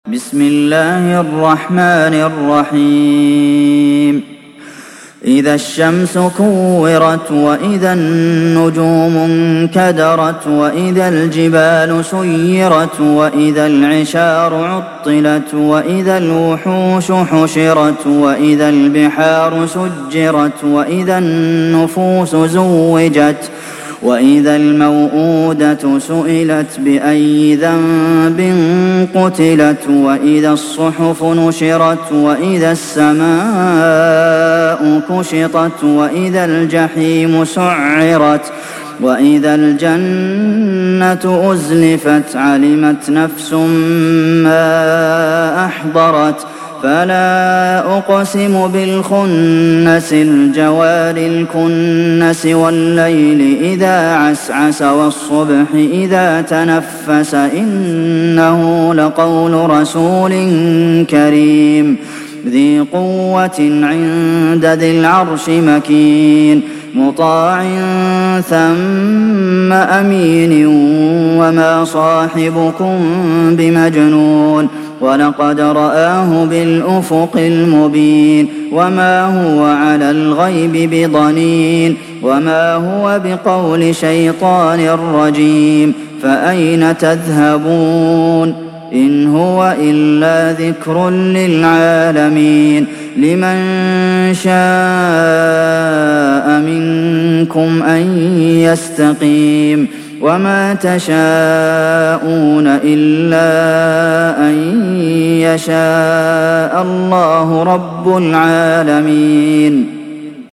بسم الله الرحمن الرحيم إذا الشمس كورت وإذا النجوم انكدرت وإذا الجبال سيرت وإذا العشار عطلت وإذا الوحوش حشرت وإذا البحار سجرت وإذا النفوس زوجت وإذا الموءودة سئلت بأي ذنب قتلت وإذا الصحف نشرت وإذا السماء كشطت وإذا الجحيم سعرت وإذا الجنة أزلفت علمت نفس ما أحضرت فلا أقسم بالخنس الجوار الكنس والليل إذا عسعس والصبح إذا تنفس إنه لقول رسول كريم ذي قوة عند ذي العرش مكين مطاع ثم أمين وما صاحبكم بمجنون ولقد رآه بالأفق المبين وما هو على الغيب بضنين وما هو بقول شيطان رجيم فأين تذهبون إن هو إلا ذكر للعالمين لمن شاء منكم أن يستقيم وما تشاءون إلا أن يشاء الله رب العالمين